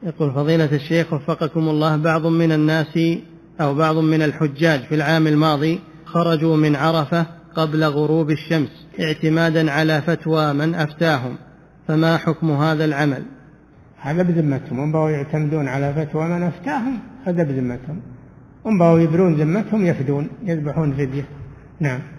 يقول فضيلة الشيخ وفقكم الله، بعض من الناس أو بعض من الحجاج في العام الماضي خرجوا من عرفة قبل غروب الشمس اعتمادا على فتوى من أفتاهم، فما حكم هذا العمل؟ هذا بذمتهم، هم بقوا يعتمدون على فتوى من أفتاهم، هذا بذمتهم، هم بقوا يبرون ذمتهم يفدون يذبحون فدية. نعم.